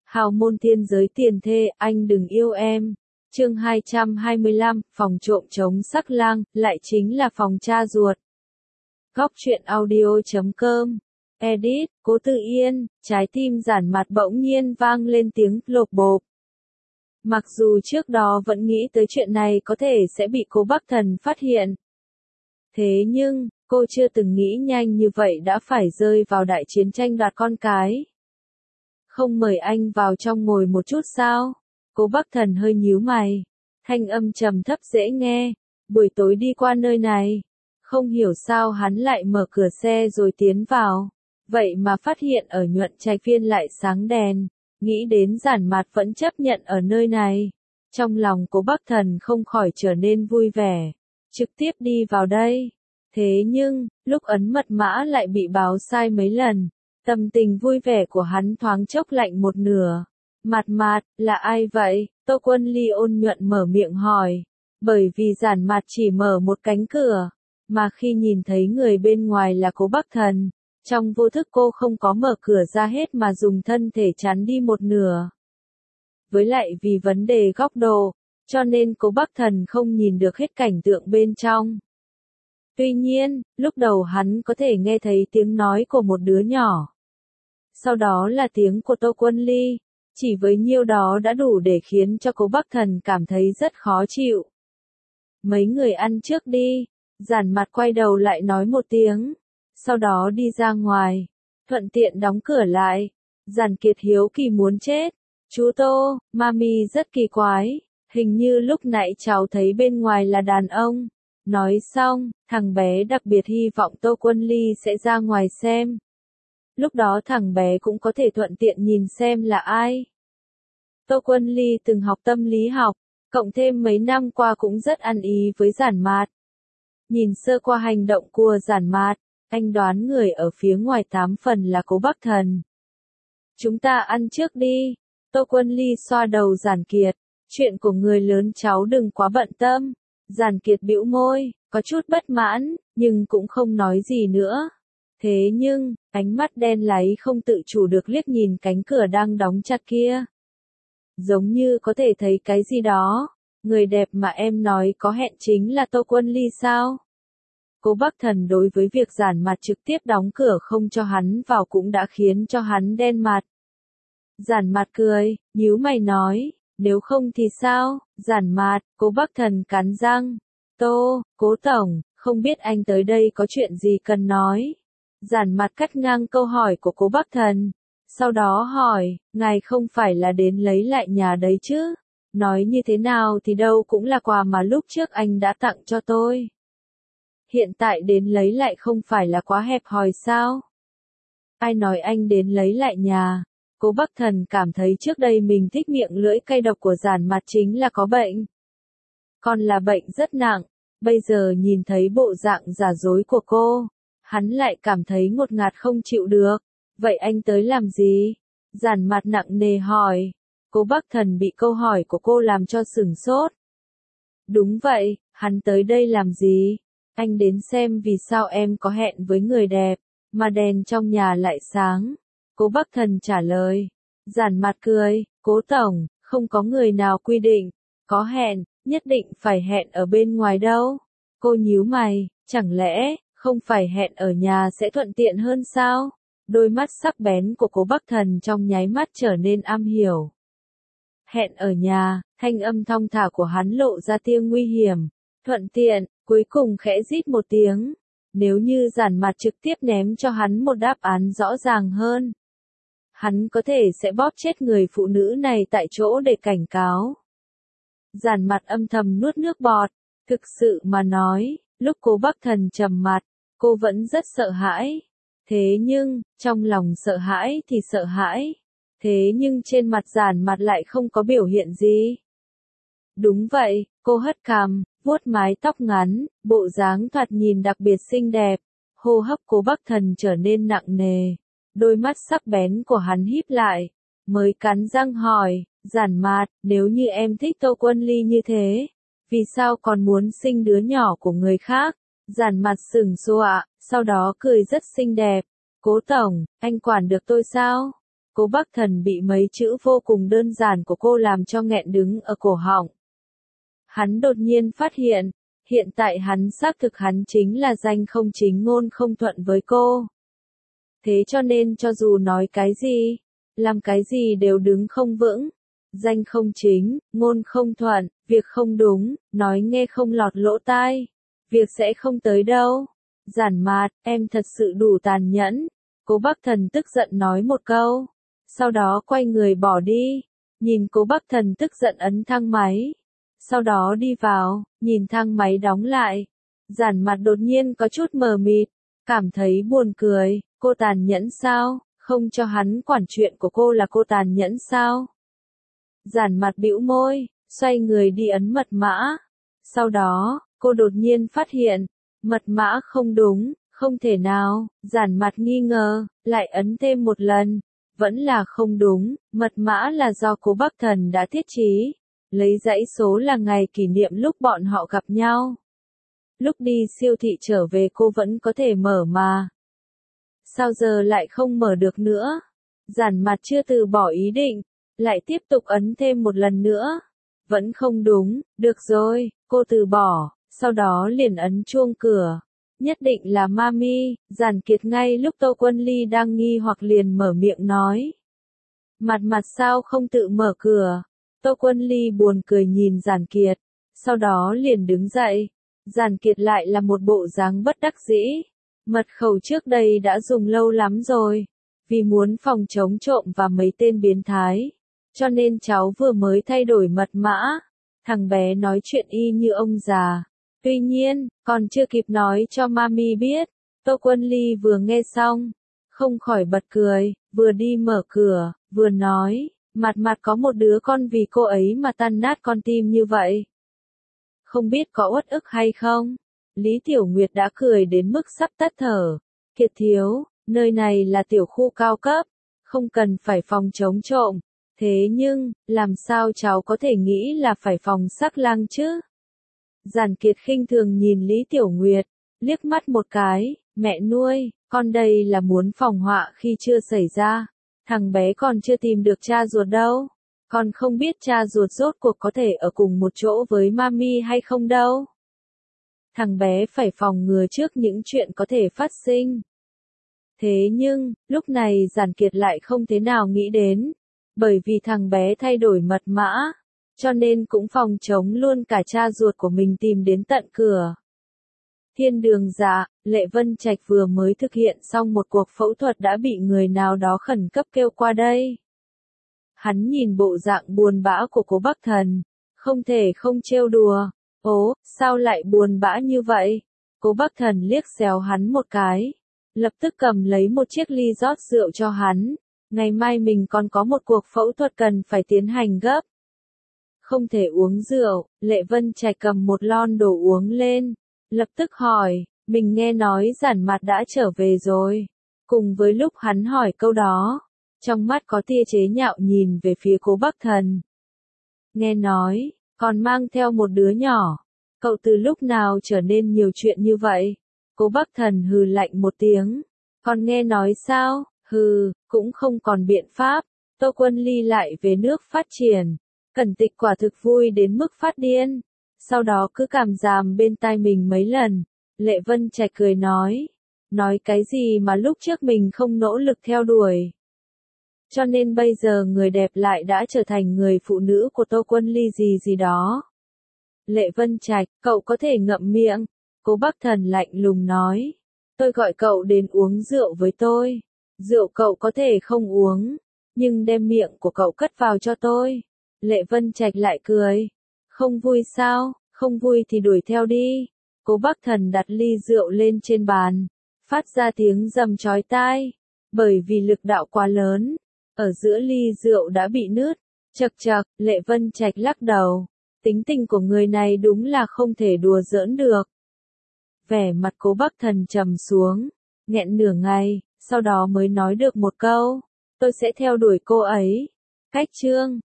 Hào môn thiên giới tiền thê, anh đừng yêu em. Chương 225, phòng trộm chống sắc lang, lại chính là phòng cha ruột. Góc truyện audio.com. Edit, Cố Tự Yên, trái tim Giản Mạt bỗng nhiên vang lên tiếng lộp bộp. Mặc dù trước đó vẫn nghĩ tới chuyện này có thể sẽ bị Cố Bắc Thần phát hiện. Thế nhưng, cô chưa từng nghĩ nhanh như vậy đã phải rơi vào đại chiến tranh đoạt con cái. Không mời anh vào trong ngồi một chút sao? Cố Bắc Thần hơi nhíu mày. Thanh âm trầm thấp dễ nghe. Buổi tối đi qua nơi này. Không hiểu sao hắn lại mở cửa xe rồi tiến vào. Vậy mà phát hiện ở Nhuận Trạch Viên lại sáng đèn. Nghĩ đến Giản Mạt vẫn chấp nhận ở nơi này. Trong lòng Cố Bắc Thần không khỏi trở nên vui vẻ. Trực tiếp đi vào đây. Thế nhưng, lúc ấn mật mã lại bị báo sai mấy lần. Tâm tình vui vẻ của hắn thoáng chốc lạnh một nửa. Mạt, là ai vậy? Tô Quân Ly ôn nhuận mở miệng hỏi. Bởi vì Giản Mạt chỉ mở một cánh cửa, mà khi nhìn thấy người bên ngoài là Cố Bắc Thần, trong vô thức cô không có mở cửa ra hết mà dùng thân thể chắn đi một nửa. Với lại vì vấn đề góc độ, cho nên Cố Bắc Thần không nhìn được hết cảnh tượng bên trong. Tuy nhiên, lúc đầu hắn có thể nghe thấy tiếng nói của một đứa nhỏ. Sau đó là tiếng của Tô Quân Ly, chỉ với nhiêu đó đã đủ để khiến cho Cố Bắc Thần cảm thấy rất khó chịu. Mấy người ăn trước đi, Giản Mạt quay đầu lại nói một tiếng, sau đó đi ra ngoài, thuận tiện đóng cửa lại. Giản Kiệt hiếu kỳ muốn chết, chú Tô, mami rất kỳ quái, hình như lúc nãy cháu thấy bên ngoài là đàn ông. Nói xong, thằng bé đặc biệt hy vọng Tô Quân Ly sẽ ra ngoài xem. Lúc đó thằng bé cũng có thể thuận tiện nhìn xem là ai. Tô Quân Ly từng học tâm lý học, cộng thêm mấy năm qua cũng rất ăn ý với Giản Mạt. Nhìn sơ qua hành động của Giản Mạt, anh đoán người ở phía ngoài 8 phần là Cố Bắc Thần. Chúng ta ăn trước đi. Tô Quân Ly xoa đầu Giản Kiệt. Chuyện của người lớn cháu đừng quá bận tâm. Giản Kiệt bĩu môi, có chút bất mãn, nhưng cũng không nói gì nữa. Thế nhưng, ánh mắt đen láy không tự chủ được liếc nhìn cánh cửa đang đóng chặt kia. Giống như có thể thấy cái gì đó. Người đẹp mà em nói có hẹn chính là Tô Quân Ly sao? Cố Bắc Thần đối với việc Giản Mạt trực tiếp đóng cửa không cho hắn vào cũng đã khiến cho hắn đen mặt. Giản Mạt cười, nhíu mày nói, nếu không thì sao? Giản Mạt, Cố Bắc Thần cắn răng. Cố tổng, không biết anh tới đây có chuyện gì cần nói. Giản Mạt cắt ngang câu hỏi của Cố Bắc Thần. Sau đó hỏi, ngài không phải là đến lấy lại nhà đấy chứ? Nói như thế nào thì đâu cũng là quà mà lúc trước anh đã tặng cho tôi. Hiện tại đến lấy lại không phải là quá hẹp hòi sao? Ai nói anh đến lấy lại nhà? Cố Bắc Thần cảm thấy trước đây mình thích miệng lưỡi cay độc của Giản Mạt chính là có bệnh. Còn là bệnh rất nặng, bây giờ nhìn thấy bộ dạng giả dối của cô, hắn lại cảm thấy ngột ngạt không chịu được. Vậy anh tới làm gì? Giản Mạt nặng nề hỏi. Cố Bắc Thần bị câu hỏi của cô làm cho sửng sốt. Đúng vậy, hắn tới đây làm gì? Anh đến xem vì sao em có hẹn với người đẹp, mà đèn trong nhà lại sáng. Cố Bắc Thần trả lời. Giản Mạt cười, Cố tổng, không có người nào quy định, có hẹn, nhất định phải hẹn ở bên ngoài đâu. Cô nhíu mày, chẳng lẽ, không phải hẹn ở nhà sẽ thuận tiện hơn sao? Đôi mắt sắc bén của Cố Bắc Thần trong nháy mắt trở nên am hiểu. Hẹn ở nhà, thanh âm thong thả của hắn lộ ra tia nguy hiểm. Thuận tiện, cuối cùng khẽ rít một tiếng. Nếu như Giản Mạt trực tiếp ném cho hắn một đáp án rõ ràng hơn, hắn có thể sẽ bóp chết người phụ nữ này tại chỗ để cảnh cáo. Giản Mạt âm thầm nuốt nước bọt. Thực sự mà nói, lúc Cố Bắc Thần trầm mặt, cô vẫn rất sợ hãi. Thế nhưng, trong lòng sợ hãi thì sợ hãi. Thế nhưng trên mặt Giản Mạt lại không có biểu hiện gì. Đúng vậy, cô hất cằm, vuốt mái tóc ngắn, bộ dáng thoạt nhìn đặc biệt xinh đẹp. Hô hấp Cố Bắc Thần trở nên nặng nề. Đôi mắt sắc bén của hắn híp lại, mới cắn răng hỏi, Giản Mạt, nếu như em thích Tô Quân Ly như thế, vì sao còn muốn sinh đứa nhỏ của người khác? Giản Mạt sững sờ, sau đó cười rất xinh đẹp. Cố tổng, anh quản được tôi sao? Cố Bắc Thần bị mấy chữ vô cùng đơn giản của cô làm cho nghẹn đứng ở cổ họng. Hắn đột nhiên phát hiện tại hắn xác thực hắn chính là danh không chính ngôn không thuận với cô. Thế cho nên cho dù nói cái gì, làm cái gì đều đứng không vững. Danh không chính, ngôn không thuận, việc không đúng, nói nghe không lọt lỗ tai. Việc sẽ không tới đâu. Giản Mạt, em thật sự đủ tàn nhẫn. Cố Bắc Thần tức giận nói một câu. Sau đó quay người bỏ đi. Nhìn Cố Bắc Thần tức giận ấn thang máy. Sau đó đi vào, nhìn thang máy đóng lại. Giản Mạt đột nhiên có chút mờ mịt, cảm thấy buồn cười. Cô tàn nhẫn sao? Không cho hắn quản chuyện của cô là cô tàn nhẫn sao? Giản Mạt bĩu môi, xoay người đi ấn mật mã. Sau đó, cô đột nhiên phát hiện, mật mã không đúng, không thể nào. Giản Mạt nghi ngờ, lại ấn thêm một lần, vẫn là không đúng. Mật mã là do Cố Bắc Thần đã thiết trí, lấy dãy số là ngày kỷ niệm lúc bọn họ gặp nhau. Lúc đi siêu thị trở về cô vẫn có thể mở mà. Sao giờ lại không mở được nữa? Giản Mạt chưa từ bỏ ý định, lại tiếp tục ấn thêm một lần nữa. Vẫn không đúng, được rồi, cô từ bỏ, sau đó liền ấn chuông cửa. Nhất định là Mami. Giản Kiệt ngay lúc Tô Quân Ly đang nghi hoặc liền mở miệng nói. Mặt sao không tự mở cửa? Tô Quân Ly buồn cười nhìn Giản Kiệt, sau đó liền đứng dậy. Giản Kiệt lại là một bộ dáng bất đắc dĩ. Mật khẩu trước đây đã dùng lâu lắm rồi, vì muốn phòng chống trộm và mấy tên biến thái, cho nên cháu vừa mới thay đổi mật mã. Thằng bé nói chuyện y như ông già. Tuy nhiên, còn chưa kịp nói cho Mami biết, Tô Quân Ly vừa nghe xong, không khỏi bật cười, vừa đi mở cửa, vừa nói, mặt có một đứa con vì cô ấy mà tan nát con tim như vậy. Không biết có uất ức hay không? Lý Tiểu Nguyệt đã cười đến mức sắp tắt thở. Kiệt thiếu, nơi này là tiểu khu cao cấp, không cần phải phòng chống trộm. Thế nhưng, làm sao cháu có thể nghĩ là phải phòng sắc lang chứ? Giản Kiệt khinh thường nhìn Lý Tiểu Nguyệt, liếc mắt một cái, mẹ nuôi, con đây là muốn phòng họa khi chưa xảy ra. Thằng bé còn chưa tìm được cha ruột đâu. Con không biết cha ruột rốt cuộc có thể ở cùng một chỗ với Mami hay không đâu. Thằng bé phải phòng ngừa trước những chuyện có thể phát sinh. Thế nhưng, lúc này Giản Kiệt lại không thế nào nghĩ đến. Bởi vì thằng bé thay đổi mật mã, cho nên cũng phòng chống luôn cả cha ruột của mình tìm đến tận cửa. Thiên Đường Dạ, Lệ Vân Trạch vừa mới thực hiện xong một cuộc phẫu thuật đã bị người nào đó khẩn cấp kêu qua đây. Hắn nhìn bộ dạng buồn bã của Cố Bắc Thần, không thể không trêu đùa. Ố, sao lại buồn bã như vậy? Cố Bắc Thần liếc xéo hắn một cái, lập tức cầm lấy một chiếc ly rót rượu cho hắn. Ngày mai mình còn có một cuộc phẫu thuật cần phải tiến hành gấp. Không thể uống rượu. Lệ Vân Trạch cầm một lon đồ uống lên, lập tức hỏi, mình nghe nói Giản Mạt đã trở về rồi. Cùng với lúc hắn hỏi câu đó, trong mắt có tia chế nhạo nhìn về phía Cố Bắc Thần. Nghe nói, còn mang theo một đứa nhỏ. Cậu từ lúc nào trở nên nhiều chuyện như vậy? Cố Bắc Thần hừ lạnh một tiếng. Còn nghe nói sao? Hừ, cũng không còn biện pháp. Tô Quân Ly lại về nước phát triển. Cẩn Tịch quả thực vui đến mức phát điên. Sau đó cứ cảm giảm bên tai mình mấy lần. Lệ Vân Trạch cười nói. Nói cái gì mà lúc trước mình không nỗ lực theo đuổi. Cho nên bây giờ người đẹp lại đã trở thành người phụ nữ của Tô Quân Ly gì đó. Lệ Vân Trạch, cậu có thể ngậm miệng. Cố Bắc Thần lạnh lùng nói. Tôi gọi cậu đến uống rượu với tôi. Rượu cậu có thể không uống, nhưng đem miệng của cậu cất vào cho tôi. Lệ Vân Trạch lại cười. Không vui sao? Không vui thì đuổi theo đi. Cố Bắc Thần đặt ly rượu lên trên bàn, phát ra tiếng rầm chói tai. Bởi vì lực đạo quá lớn, ở giữa ly rượu đã bị nứt. Chậc chậc, Lệ Vân Trạch lắc đầu. Tính tình của người này đúng là không thể đùa giỡn được. Vẻ mặt Cố Bắc Thần trầm xuống, nghẹn nửa ngày, sau đó mới nói được một câu. Tôi sẽ theo đuổi cô ấy. Cách chương